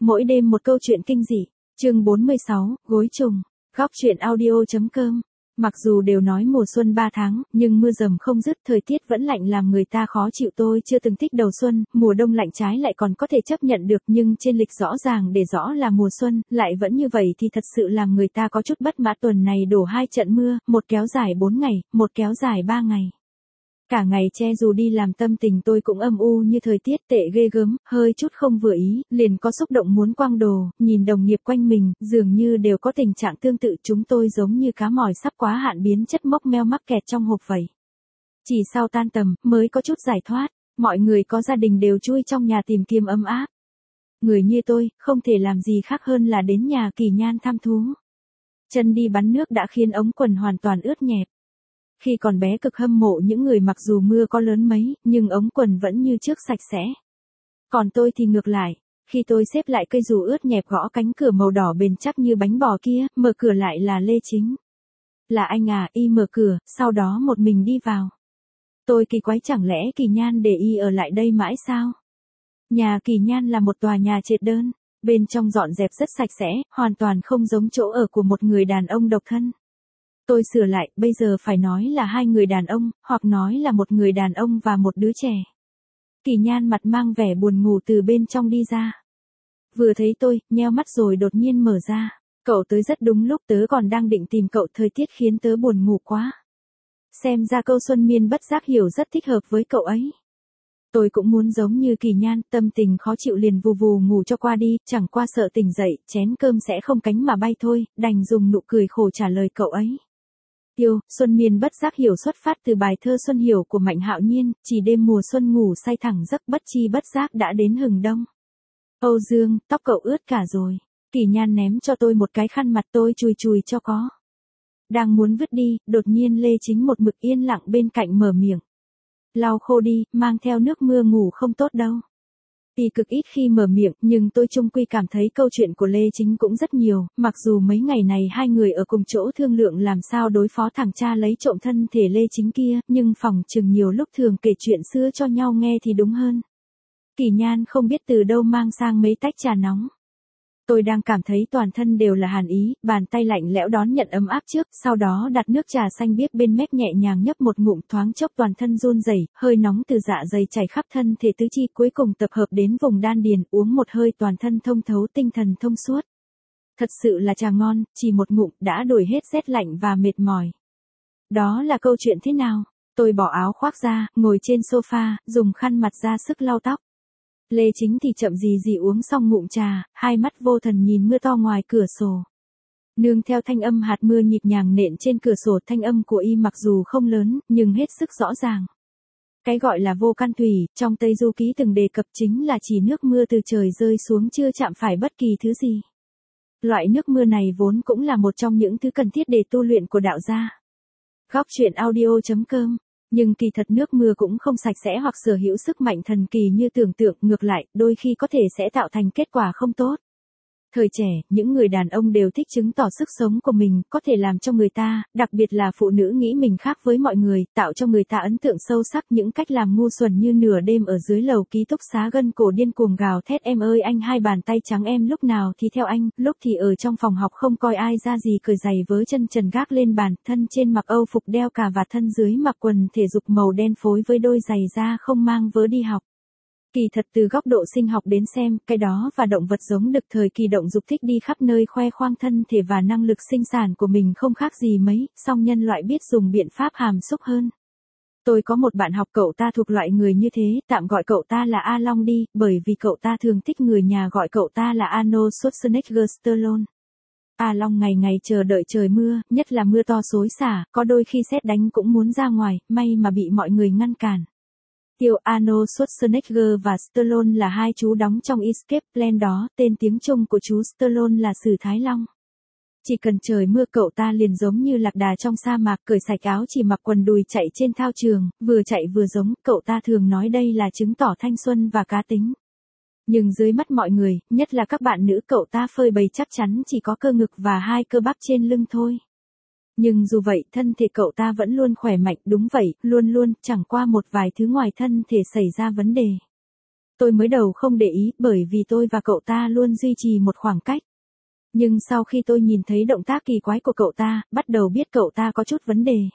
Mỗi đêm một câu chuyện kinh dị. Chương 46, gối trùng. Góc truyện audio.com. Mặc dù đều nói mùa xuân 3 tháng, nhưng mưa dầm không dứt, thời tiết vẫn lạnh làm người ta khó chịu. Tôi chưa từng thích đầu xuân, mùa đông lạnh trái lại còn có thể chấp nhận được, nhưng trên lịch rõ ràng để rõ là mùa xuân, lại vẫn như vậy thì thật sự làm người ta có chút bất mãn. Tuần này đổ 2 trận mưa, một kéo dài 4 ngày, một kéo dài 3 ngày. Cả ngày che dù đi làm tâm tình tôi cũng âm u như thời tiết tệ ghê gớm, hơi chút không vừa ý, liền có xúc động muốn quăng đồ, nhìn đồng nghiệp quanh mình, dường như đều có tình trạng tương tự. Chúng tôi giống như cá mòi sắp quá hạn biến chất mốc meo mắc kẹt trong hộp vậy. Chỉ sau tan tầm, mới có chút giải thoát, mọi người có gia đình đều chui trong nhà tìm kiếm ấm áp. Người như tôi, không thể làm gì khác hơn là đến nhà Kỳ Nhan thăm thú. Chân đi bắn nước đã khiến ống quần hoàn toàn ướt nhẹp. Khi còn bé cực hâm mộ những người mặc dù mưa có lớn mấy, nhưng ống quần vẫn như trước sạch sẽ. Còn tôi thì ngược lại, khi tôi xếp lại cây dù ướt nhẹp gõ cánh cửa màu đỏ bền chắc như bánh bò kia, mở cửa lại là Lê Chính. Là anh à, y mở cửa, sau đó một mình đi vào. Tôi kỳ quái, chẳng lẽ Kỳ Nhan để y ở lại đây mãi sao? Nhà Kỳ Nhan là một tòa nhà trệt đơn, bên trong dọn dẹp rất sạch sẽ, hoàn toàn không giống chỗ ở của một người đàn ông độc thân. Tôi sửa lại, bây giờ phải nói là 2 người đàn ông, hoặc nói là một người đàn ông và một đứa trẻ. Kỳ Nhan mặt mang vẻ buồn ngủ từ bên trong đi ra. Vừa thấy tôi, nheo mắt rồi đột nhiên mở ra. Cậu tới rất đúng lúc, tớ còn đang định tìm cậu, thời tiết khiến tớ buồn ngủ quá. Xem ra câu Xuân Miên bất giác hiểu rất thích hợp với cậu ấy. Tôi cũng muốn giống như Kỳ Nhan, tâm tình khó chịu liền vù vù ngủ cho qua đi, chẳng qua sợ tỉnh dậy, chén cơm sẽ không cánh mà bay thôi, đành dùng nụ cười khổ trả lời cậu ấy. Yêu, Xuân Miên bất giác hiểu xuất phát từ bài thơ Xuân Hiểu của Mạnh Hạo Nhiên, chỉ đêm mùa xuân ngủ say thẳng giấc, bất chi bất giác đã đến hừng đông. Âu Dương, tóc cậu ướt cả rồi. Kỳ Nhan ném cho tôi một cái khăn mặt, tôi chùi chùi cho có. Đang muốn vứt đi, đột nhiên Lê Chính một mực yên lặng bên cạnh mở miệng. Lau khô đi, mang theo nước mưa ngủ không tốt đâu. Tuy cực ít khi mở miệng, nhưng tôi chung quy cảm thấy câu chuyện của Lê Chính cũng rất nhiều, mặc dù mấy ngày này 2 người ở cùng chỗ thương lượng làm sao đối phó thằng cha lấy trộm thân thể Lê Chính kia, nhưng phòng chừng nhiều lúc thường kể chuyện xưa cho nhau nghe thì đúng hơn. Kỳ Nhan không biết từ đâu mang sang mấy tách trà nóng. Tôi đang cảm thấy toàn thân đều là hàn ý, bàn tay lạnh lẽo đón nhận ấm áp trước, sau đó đặt nước trà xanh biếc bên mép nhẹ nhàng nhấp một ngụm, thoáng chốc toàn thân run rẩy, hơi nóng từ dạ dày chảy khắp thân thể tứ chi, cuối cùng tập hợp đến vùng đan điền, uống một hơi toàn thân thông thấu, tinh thần thông suốt. Thật sự là trà ngon, chỉ một ngụm đã đổi hết rét lạnh và mệt mỏi. Đó là câu chuyện thế nào? Tôi bỏ áo khoác ra, ngồi trên sofa, dùng khăn mặt ra sức lau tóc. Lê Chính thì chậm gì gì uống xong ngụm trà, hai mắt vô thần nhìn mưa to ngoài cửa sổ. Nương theo thanh âm hạt mưa nhịp nhàng nện trên cửa sổ, thanh âm của y mặc dù không lớn, nhưng hết sức rõ ràng. Cái gọi là vô can thủy, trong Tây Du Ký từng đề cập chính là chỉ nước mưa từ trời rơi xuống chưa chạm phải bất kỳ thứ gì. Loại nước mưa này vốn cũng là một trong những thứ cần thiết để tu luyện của đạo gia. Góc truyện audio.com. Nhưng kỳ thật nước mưa cũng không sạch sẽ hoặc sở hữu sức mạnh thần kỳ như tưởng tượng, ngược lại, đôi khi có thể sẽ tạo thành kết quả không tốt. Thời trẻ, những người đàn ông đều thích chứng tỏ sức sống của mình, có thể làm cho người ta, đặc biệt là phụ nữ nghĩ mình khác với mọi người, tạo cho người ta ấn tượng sâu sắc. Những cách làm ngu xuẩn như nửa đêm ở dưới lầu ký túc xá gân cổ điên cuồng gào thét em ơi anh, hai bàn tay trắng em, lúc nào thì theo anh, lúc thì ở trong phòng học không coi ai ra gì, cởi giày với chân trần gác lên bàn, thân trên mặc âu phục đeo cà và thân dưới mặc quần thể dục màu đen phối với đôi giày da không mang vớ đi học. Kỳ thật từ góc độ sinh học đến xem, cái đó và động vật giống đực thời kỳ động dục thích đi khắp nơi khoe khoang thân thể và năng lực sinh sản của mình không khác gì mấy, song nhân loại biết dùng biện pháp hàm xúc hơn. Tôi có một bạn học, cậu ta thuộc loại người như thế, tạm gọi cậu ta là A Long đi, bởi vì cậu ta thường thích người nhà gọi cậu ta là Arnold Schwarzenegger Stallone. A Long ngày ngày chờ đợi trời mưa, nhất là mưa to xối xả, có đôi khi sét đánh cũng muốn ra ngoài, may mà bị mọi người ngăn cản. Tiêu Arnold Schwarzenegger và Stallone là hai chú đóng trong Escape Plan đó, tên tiếng Trung của chú Stallone là Sử Thái Long. Chỉ cần trời mưa cậu ta liền giống như lạc đà trong sa mạc, cởi sạch áo chỉ mặc quần đùi chạy trên thao trường, vừa chạy vừa giống, cậu ta thường nói đây là chứng tỏ thanh xuân và cá tính. Nhưng dưới mắt mọi người, nhất là các bạn nữ, cậu ta phơi bày chắc chắn chỉ có cơ ngực và 2 cơ bắp trên lưng thôi. Nhưng dù vậy, thân thể cậu ta vẫn luôn khỏe mạnh, đúng vậy, luôn luôn, chẳng qua một vài thứ ngoài thân thể xảy ra vấn đề. Tôi mới đầu không để ý bởi vì tôi và cậu ta luôn duy trì một khoảng cách. Nhưng sau khi tôi nhìn thấy động tác kỳ quái của cậu ta, bắt đầu biết cậu ta có chút vấn đề.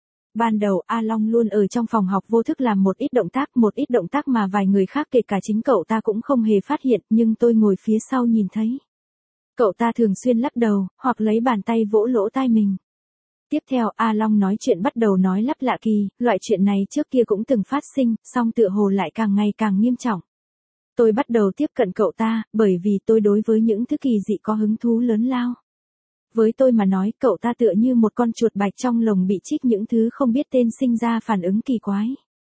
Ban đầu A Long luôn ở trong phòng học vô thức làm một ít động tác mà vài người khác kể cả chính cậu ta cũng không hề phát hiện, nhưng tôi ngồi phía sau nhìn thấy. Cậu ta thường xuyên lắc đầu, hoặc lấy bàn tay vỗ lỗ tai mình. Tiếp theo A Long nói chuyện bắt đầu nói lắp lạ kỳ, loại chuyện này trước kia cũng từng phát sinh, song tựa hồ lại càng ngày càng nghiêm trọng. Tôi bắt đầu tiếp cận cậu ta, bởi vì tôi đối với những thứ kỳ dị có hứng thú lớn lao. Với tôi mà nói, cậu ta tựa như một con chuột bạch trong lồng bị trích những thứ không biết tên sinh ra phản ứng kỳ quái.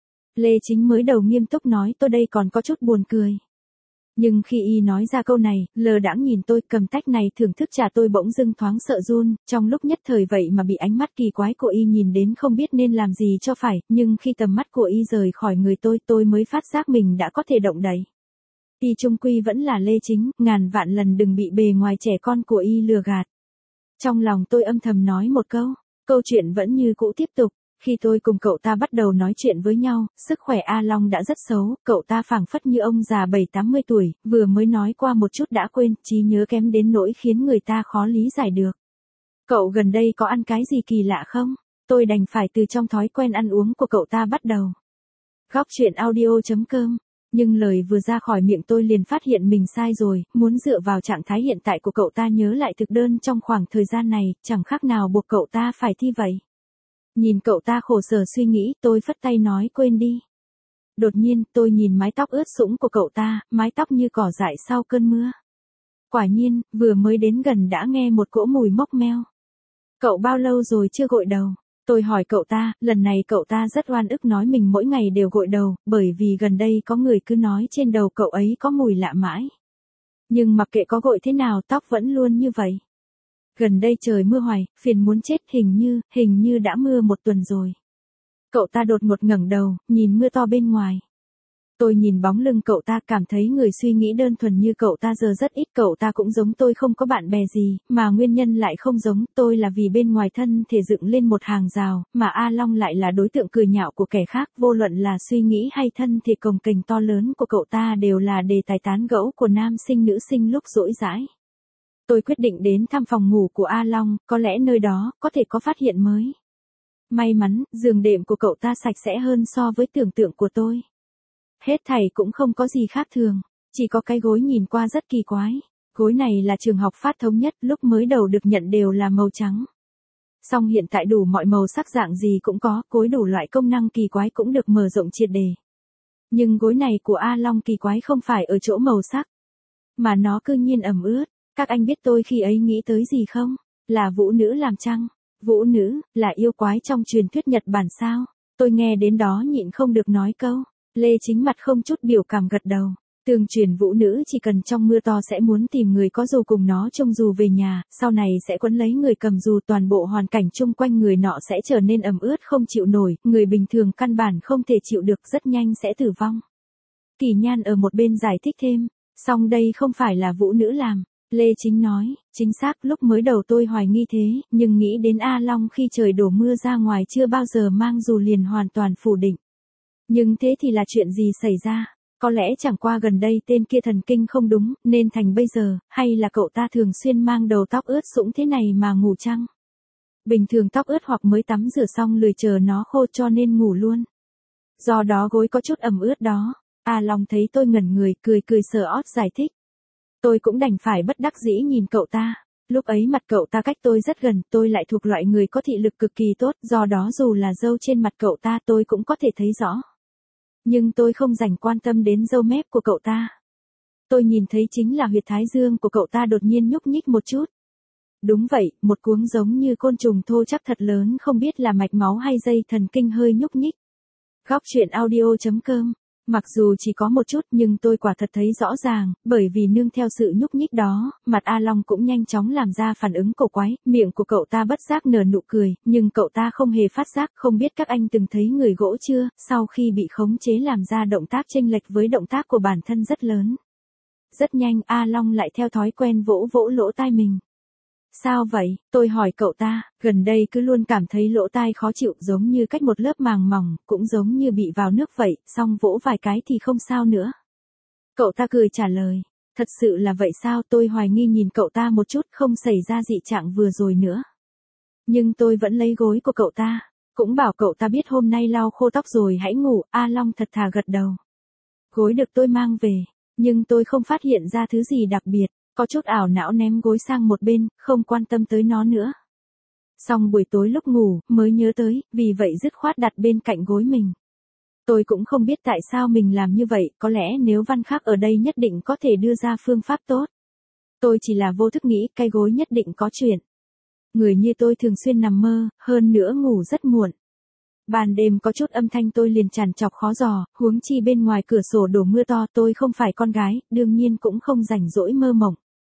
Lê Chính mới đầu nghiêm túc nói tôi đây còn có chút buồn cười. Nhưng khi y nói ra câu này, lờ đãng nhìn tôi cầm tách này thưởng thức trà tôi bỗng dưng thoáng sợ run, trong lúc nhất thời vậy mà bị ánh mắt kỳ quái của y nhìn đến không biết nên làm gì cho phải, nhưng khi tầm mắt của y rời khỏi người tôi mới phát giác mình đã có thể động đậy. Y chung quy vẫn là Lê Chính, ngàn vạn lần đừng bị bề ngoài trẻ con của y lừa gạt. Trong lòng tôi âm thầm nói một câu chuyện vẫn như cũ tiếp tục. Khi tôi cùng cậu ta bắt đầu nói chuyện với nhau, sức khỏe A Long đã rất xấu, cậu ta phảng phất như ông già 70-80 tuổi, vừa mới nói qua một chút đã quên, trí nhớ kém đến nỗi khiến người ta khó lý giải được. Cậu gần đây có ăn cái gì kỳ lạ không? Tôi đành phải từ trong thói quen ăn uống của cậu ta bắt đầu. Góc chuyện audio.com. Nhưng lời vừa ra khỏi miệng tôi liền phát hiện mình sai rồi, muốn dựa vào trạng thái hiện tại của cậu ta nhớ lại thực đơn trong khoảng thời gian này, chẳng khác nào buộc cậu ta phải thi vậy. Nhìn cậu ta khổ sở suy nghĩ, tôi phất tay nói quên đi. Đột nhiên, tôi nhìn mái tóc ướt sũng của cậu ta, mái tóc như cỏ dại sau cơn mưa. Quả nhiên, vừa mới đến gần đã nghe một cỗ mùi mốc meo. Cậu bao lâu rồi chưa gội đầu? Tôi hỏi cậu ta, lần này cậu ta rất oan ức nói mình mỗi ngày đều gội đầu, bởi vì gần đây có người cứ nói trên đầu cậu ấy có mùi lạ mãi. Nhưng mặc kệ có gội thế nào tóc vẫn luôn như vậy. Gần đây trời mưa hoài, phiền muốn chết, hình như đã mưa một tuần rồi. Cậu ta đột ngột ngẩng đầu, nhìn mưa to bên ngoài. Tôi nhìn bóng lưng cậu ta cảm thấy người suy nghĩ đơn thuần như cậu ta giờ rất ít. Cậu ta cũng giống tôi không có bạn bè gì, mà nguyên nhân lại không giống tôi là vì bên ngoài thân thể dựng lên một hàng rào, mà A Long lại là đối tượng cười nhạo của kẻ khác. Vô luận là suy nghĩ hay thân thể cồng kềnh to lớn của cậu ta đều là đề tài tán gẫu của nam sinh nữ sinh lúc rỗi rãi. Tôi quyết định đến thăm phòng ngủ của A Long, có lẽ nơi đó có thể có phát hiện mới. May mắn, giường đệm của cậu ta sạch sẽ hơn so với tưởng tượng của tôi. Hết thảy cũng không có gì khác thường, chỉ có cái gối nhìn qua rất kỳ quái. Gối này là trường học phát thống nhất, lúc mới đầu được nhận đều là màu trắng. Song hiện tại đủ mọi màu sắc dạng gì cũng có, gối đủ loại công năng kỳ quái cũng được mở rộng triệt đề. Nhưng gối này của A Long kỳ quái không phải ở chỗ màu sắc, mà nó cư nhiên ẩm ướt. Các anh biết tôi khi ấy nghĩ tới gì không? Là vũ nữ làm chăng? Vũ nữ, là yêu quái trong truyền thuyết Nhật Bản sao? Tôi nghe đến đó nhịn không được nói câu. Lê Chính mặt không chút biểu cảm gật đầu. Tương truyền vũ nữ chỉ cần trong mưa to sẽ muốn tìm người có dù cùng nó chung dù về nhà, sau này sẽ quấn lấy người cầm dù, toàn bộ hoàn cảnh chung quanh người nọ sẽ trở nên ẩm ướt không chịu nổi, người bình thường căn bản không thể chịu được, rất nhanh sẽ tử vong. Kỳ Nhan ở một bên giải thích thêm, song đây không phải là vũ nữ làm. Lê Chính nói, chính xác, lúc mới đầu tôi hoài nghi thế, nhưng nghĩ đến A Long khi trời đổ mưa ra ngoài chưa bao giờ mang dù liền hoàn toàn phủ định. Nhưng thế thì là chuyện gì xảy ra? Có lẽ chẳng qua gần đây tên kia thần kinh không đúng, nên thành bây giờ, hay là cậu ta thường xuyên mang đầu tóc ướt sũng thế này mà ngủ chăng? Bình thường tóc ướt hoặc mới tắm rửa xong lười chờ nó khô cho nên ngủ luôn. Do đó gối có chút ẩm ướt đó. A Long thấy tôi ngẩn người, cười sờ ót giải thích. Tôi cũng đành phải bất đắc dĩ nhìn cậu ta. Lúc ấy mặt cậu ta cách tôi rất gần, tôi lại thuộc loại người có thị lực cực kỳ tốt, do đó dù là râu trên mặt cậu ta tôi cũng có thể thấy rõ. Nhưng tôi không dành quan tâm đến râu mép của cậu ta. Tôi nhìn thấy chính là huyệt thái dương của cậu ta đột nhiên nhúc nhích một chút. Đúng vậy, một cuống giống như côn trùng thô chắc thật lớn, không biết là mạch máu hay dây thần kinh hơi nhúc nhích. Góc chuyện audio.com. Mặc dù chỉ có một chút nhưng tôi quả thật thấy rõ ràng, bởi vì nương theo sự nhúc nhích đó, mặt A Long cũng nhanh chóng làm ra phản ứng cổ quái, miệng của cậu ta bất giác nở nụ cười, nhưng cậu ta không hề phát giác. Không biết các anh từng thấy người gỗ chưa, sau khi bị khống chế làm ra động tác chênh lệch với động tác của bản thân rất lớn. Rất nhanh A Long lại theo thói quen vỗ vỗ lỗ tai mình. Sao vậy? Tôi hỏi cậu ta, gần đây cứ luôn cảm thấy lỗ tai khó chịu, giống như cách một lớp màng mỏng, cũng giống như bị vào nước vậy, xong vỗ vài cái thì không sao nữa. Cậu ta cười trả lời. Thật sự là vậy sao? Tôi hoài nghi nhìn cậu ta một chút, không xảy ra dị trạng vừa rồi nữa. Nhưng tôi vẫn lấy gối của cậu ta. Cũng bảo cậu ta biết hôm nay lau khô tóc rồi hãy ngủ. A Long thật thà gật đầu. Gối được tôi mang về. Nhưng tôi không phát hiện ra thứ gì đặc biệt. Có chút ảo não ném gối sang một bên, không quan tâm tới nó nữa. Xong buổi tối lúc ngủ, mới nhớ tới, vì vậy dứt khoát đặt bên cạnh gối mình. Tôi cũng không biết tại sao mình làm như vậy, có lẽ nếu Văn Khắc ở đây nhất định có thể đưa ra phương pháp tốt. Tôi chỉ là vô thức nghĩ cái gối nhất định có chuyện. Người như tôi thường xuyên nằm mơ, hơn nữa ngủ rất muộn. Ban đêm có chút âm thanh tôi liền trằn trọc khó dò, huống chi bên ngoài cửa sổ đổ mưa to, tôi không phải con gái, đương nhiên cũng không rảnh rỗi mơ mộng.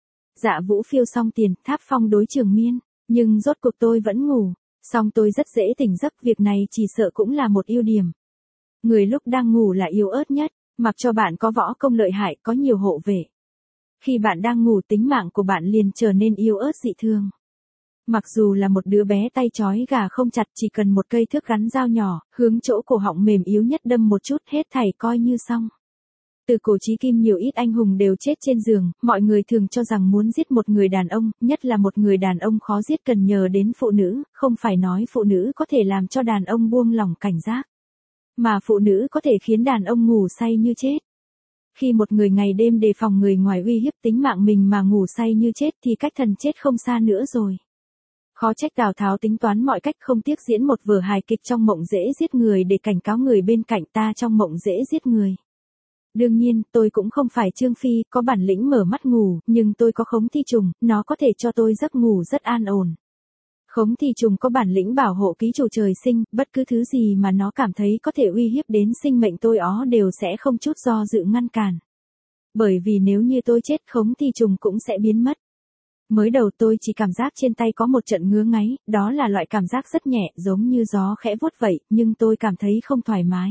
Dạ Vũ phiêu xong tiền, Tháp Phong đối Trường Miên, nhưng rốt cuộc tôi vẫn ngủ, song tôi rất dễ tỉnh giấc, việc này chỉ sợ cũng là một ưu điểm. Người lúc đang ngủ là yếu ớt nhất, mặc cho bạn có võ công lợi hại, có nhiều hộ vệ. Khi bạn đang ngủ tính mạng của bạn liền trở nên yếu ớt dị thường. Mặc dù là một đứa bé tay trói gà không chặt, chỉ cần một cây thước gắn dao nhỏ, hướng chỗ cổ họng mềm yếu nhất đâm một chút, hết thảy coi như xong. Từ cổ chí kim nhiều ít anh hùng đều chết trên giường, mọi người thường cho rằng muốn giết một người đàn ông, nhất là một người đàn ông khó giết cần nhờ đến phụ nữ, không phải nói phụ nữ có thể làm cho đàn ông buông lỏng cảnh giác. Mà phụ nữ có thể khiến đàn ông ngủ say như chết. Khi một người ngày đêm đề phòng người ngoài uy hiếp tính mạng mình mà ngủ say như chết thì cách thần chết không xa nữa rồi. Khó trách Tào Tháo tính toán mọi cách không tiếc diễn một vở hài kịch trong mộng dễ giết người để cảnh cáo người bên cạnh ta trong mộng dễ giết người. Đương nhiên, tôi cũng không phải Trương Phi, có bản lĩnh mở mắt ngủ, nhưng tôi có khống thi trùng, nó có thể cho tôi giấc ngủ rất an ổn. Khống thi trùng có bản lĩnh bảo hộ ký chủ trời sinh, bất cứ thứ gì mà nó cảm thấy có thể uy hiếp đến sinh mệnh tôi đều sẽ không chút do dự ngăn cản. Bởi vì nếu như tôi chết khống thi trùng cũng sẽ biến mất. Mới đầu tôi chỉ cảm giác trên tay có một trận ngứa ngáy, đó là loại cảm giác rất nhẹ, giống như gió khẽ vuốt vậy, nhưng tôi cảm thấy không thoải mái.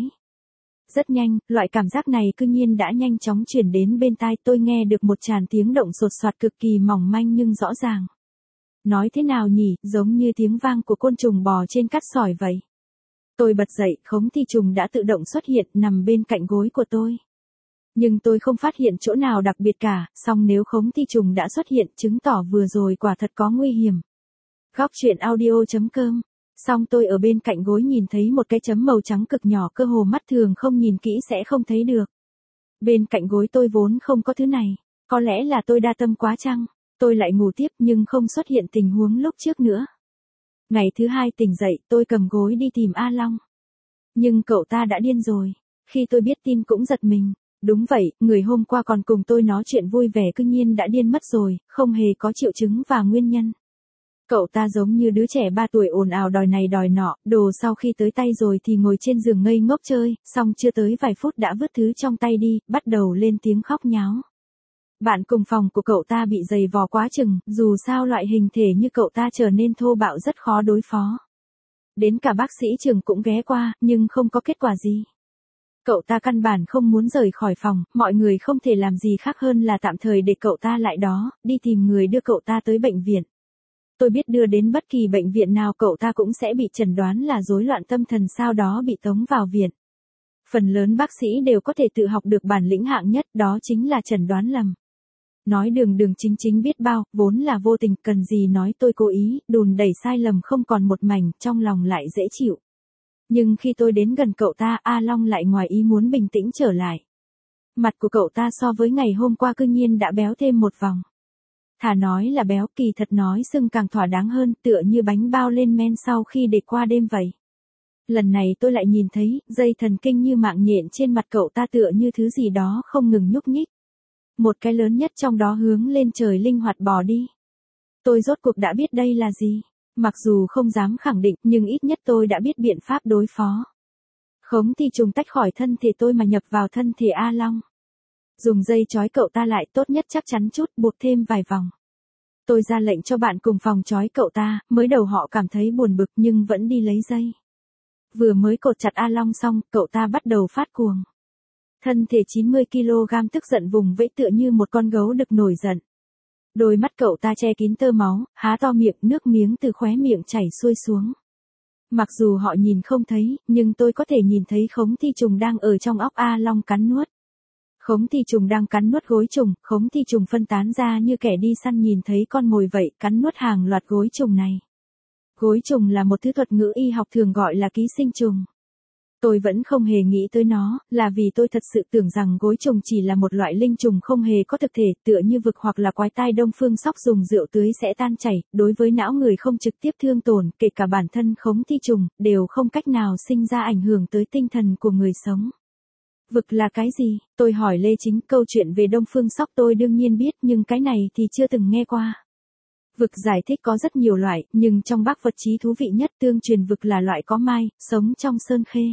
Rất nhanh, loại cảm giác này cư nhiên đã nhanh chóng chuyển đến bên tai, tôi nghe được một tràng tiếng động sột soạt cực kỳ mỏng manh nhưng rõ ràng. Nói thế nào nhỉ, giống như tiếng vang của côn trùng bò trên cát sỏi vậy. Tôi bật dậy, khống thi trùng đã tự động xuất hiện, nằm bên cạnh gối của tôi. Nhưng tôi không phát hiện chỗ nào đặc biệt cả, song nếu khống thi trùng đã xuất hiện, chứng tỏ vừa rồi quả thật có nguy hiểm. Góc truyện audio.com. Song tôi ở bên cạnh gối nhìn thấy một cái chấm màu trắng cực nhỏ, cơ hồ mắt thường không nhìn kỹ sẽ không thấy được. Bên cạnh gối tôi vốn không có thứ này, có lẽ là tôi đa tâm quá chăng? Tôi lại ngủ tiếp nhưng không xuất hiện tình huống lúc trước nữa. Ngày thứ hai tỉnh dậy, tôi cầm gối đi tìm A Long. Nhưng cậu ta đã điên rồi. Khi tôi biết tin cũng giật mình. Đúng vậy, người hôm qua còn cùng tôi nói chuyện vui vẻ cư nhiên đã điên mất rồi, không hề có triệu chứng và nguyên nhân. Cậu ta giống như đứa trẻ 3 tuổi ồn ào đòi này đòi nọ, đồ sau khi tới tay rồi thì ngồi trên giường ngây ngốc chơi, xong chưa tới vài phút đã vứt thứ trong tay đi, bắt đầu lên tiếng khóc nháo. Bạn cùng phòng của cậu ta bị giày vò quá chừng, dù sao loại hình thể như cậu ta trở nên thô bạo rất khó đối phó. Đến cả bác sĩ trường cũng ghé qua, nhưng không có kết quả gì. Cậu ta căn bản không muốn rời khỏi phòng, mọi người không thể làm gì khác hơn là tạm thời để cậu ta lại đó, đi tìm người đưa cậu ta tới bệnh viện. Tôi biết đưa đến bất kỳ bệnh viện nào cậu ta cũng sẽ bị chẩn đoán là rối loạn tâm thần, sau đó bị tống vào viện. Phần lớn bác sĩ đều có thể tự học được bản lĩnh hạng nhất, đó chính là chẩn đoán lầm. Nói đường đường chính chính biết bao, vốn là vô tình, cần gì nói tôi cố ý, đùn đẩy sai lầm không còn một mảnh, trong lòng lại dễ chịu. Nhưng khi tôi đến gần cậu ta, A Long lại ngoài ý muốn bình tĩnh trở lại. Mặt của cậu ta so với ngày hôm qua cư nhiên đã béo thêm một vòng. Thà nói là béo, kỳ thật nói sưng càng thỏa đáng hơn, tựa như bánh bao lên men sau khi để qua đêm vậy. Lần này tôi lại nhìn thấy, dây thần kinh như mạng nhện trên mặt cậu ta tựa như thứ gì đó không ngừng nhúc nhích. Một cái lớn nhất trong đó hướng lên trời linh hoạt bò đi. Tôi rốt cuộc đã biết đây là gì. Mặc dù không dám khẳng định, nhưng ít nhất tôi đã biết biện pháp đối phó. Khống thi trùng tách khỏi thân thể tôi mà nhập vào thân thể A Long. Dùng dây trói cậu ta lại, tốt nhất chắc chắn chút, buộc thêm vài vòng. Tôi ra lệnh cho bạn cùng phòng trói cậu ta, mới đầu họ cảm thấy buồn bực nhưng vẫn đi lấy dây. Vừa mới cột chặt A Long xong, cậu ta bắt đầu phát cuồng. Thân thể 90 kg tức giận vùng vẫy tựa như một con gấu đực nổi giận. Đôi mắt cậu ta che kín tơ máu, há to miệng, nước miếng từ khóe miệng chảy xuôi xuống. Mặc dù họ nhìn không thấy, nhưng tôi có thể nhìn thấy khống thi trùng đang ở trong óc A Long cắn nuốt. Khống Thi Trùng đang cắn nuốt gối trùng, Khống Thi Trùng phân tán ra như kẻ đi săn nhìn thấy con mồi vậy, cắn nuốt hàng loạt gối trùng này. Gối trùng là một thứ thuật ngữ y học thường gọi là ký sinh trùng. Tôi vẫn không hề nghĩ tới nó, là vì tôi thật sự tưởng rằng gối trùng chỉ là một loại linh trùng không hề có thực thể, tựa như vực hoặc là quái tai Đông Phương Sóc dùng rượu tưới sẽ tan chảy, đối với não người không trực tiếp thương tổn, kể cả bản thân Khống Thi Trùng, đều không cách nào sinh ra ảnh hưởng tới tinh thần của người sống. Vực là cái gì? Tôi hỏi Lê Chính, câu chuyện về Đông Phương Sóc tôi đương nhiên biết nhưng cái này thì chưa từng nghe qua. Vực giải thích có rất nhiều loại, nhưng trong Bắc vật chí thú vị nhất tương truyền vực là loại có mai, sống trong sơn khê.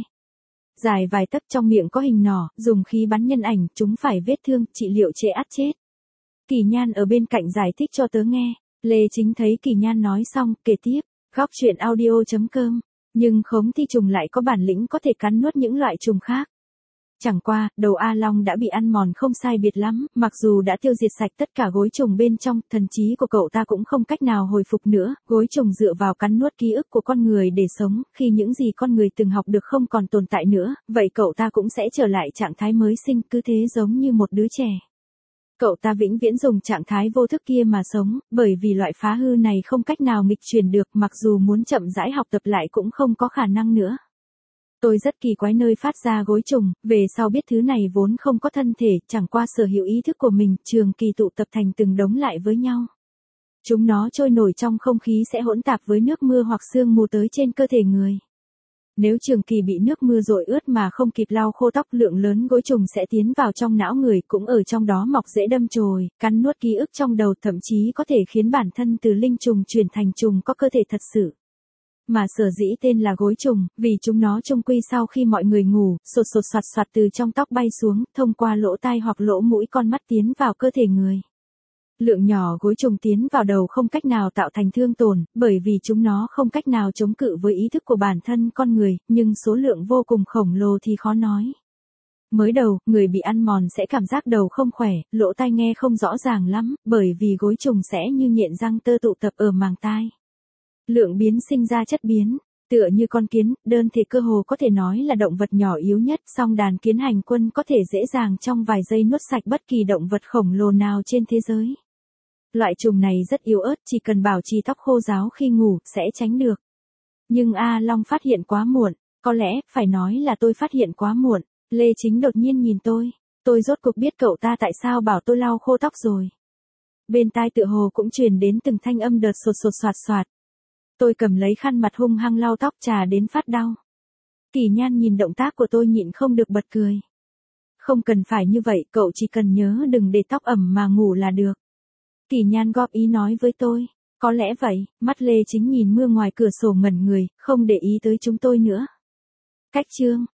Dài vài tấc trong miệng có hình nỏ, dùng khí bắn nhân ảnh, chúng phải vết thương, trị liệu trễ ắt chết. Kỳ Nhan ở bên cạnh giải thích cho tớ nghe. Lê Chính thấy Kỳ Nhan nói xong, kể tiếp, góc chuyện audio.com. Nhưng Khống Thi Trùng lại có bản lĩnh có thể cắn nuốt những loại trùng khác. Chẳng qua, đầu A Long đã bị ăn mòn không sai biệt lắm, mặc dù đã tiêu diệt sạch tất cả gối trùng bên trong, thần trí của cậu ta cũng không cách nào hồi phục nữa, gối trùng dựa vào cắn nuốt ký ức của con người để sống, khi những gì con người từng học được không còn tồn tại nữa, vậy cậu ta cũng sẽ trở lại trạng thái mới sinh, cứ thế giống như một đứa trẻ. Cậu ta vĩnh viễn dùng trạng thái vô thức kia mà sống, bởi vì loại phá hư này không cách nào nghịch chuyển được, mặc dù muốn chậm rãi học tập lại cũng không có khả năng nữa. Tôi rất kỳ quái nơi phát ra gối trùng, về sau biết thứ này vốn không có thân thể, chẳng qua sở hữu ý thức của mình, trường kỳ tụ tập thành từng đống lại với nhau. Chúng nó trôi nổi trong không khí sẽ hỗn tạp với nước mưa hoặc sương mù tới trên cơ thể người. Nếu trường kỳ bị nước mưa dội ướt mà không kịp lau khô tóc, lượng lớn gối trùng sẽ tiến vào trong não người, cũng ở trong đó mọc rễ đâm chồi, cắn nuốt ký ức trong đầu, thậm chí có thể khiến bản thân từ linh trùng chuyển thành trùng có cơ thể thật sự. Mà sở dĩ tên là gối trùng, vì chúng nó chung quy sau khi mọi người ngủ, sột sột soạt soạt từ trong tóc bay xuống, thông qua lỗ tai hoặc lỗ mũi con mắt tiến vào cơ thể người. Lượng nhỏ gối trùng tiến vào đầu không cách nào tạo thành thương tổn, bởi vì chúng nó không cách nào chống cự với ý thức của bản thân con người, nhưng số lượng vô cùng khổng lồ thì khó nói. Mới đầu, người bị ăn mòn sẽ cảm giác đầu không khỏe, lỗ tai nghe không rõ ràng lắm, bởi vì gối trùng sẽ như nhện răng tơ tụ tập ở màng tai. Lượng biến sinh ra chất biến, tựa như con kiến, đơn thể cơ hồ có thể nói là động vật nhỏ yếu nhất, song đàn kiến hành quân có thể dễ dàng trong vài giây nuốt sạch bất kỳ động vật khổng lồ nào trên thế giới. Loại trùng này rất yếu ớt, chỉ cần bảo trì tóc khô ráo khi ngủ, sẽ tránh được. Nhưng A Long phát hiện quá muộn, có lẽ, phải nói là tôi phát hiện quá muộn. Lê Chính đột nhiên nhìn tôi rốt cuộc biết cậu ta tại sao bảo tôi lau khô tóc rồi. Bên tai tựa hồ cũng truyền đến từng thanh âm đợt sột sột soạt soạt. Tôi cầm lấy khăn mặt hung hăng lau tóc trà đến phát đau. Kỳ Nhan nhìn động tác của tôi nhịn không được bật cười. Không cần phải như vậy, cậu chỉ cần nhớ đừng để tóc ẩm mà ngủ là được. Kỳ Nhan góp ý nói với tôi. Có lẽ vậy, mắt Lê Chính nhìn mưa ngoài cửa sổ ngẩn người, không để ý tới chúng tôi nữa. Cách chương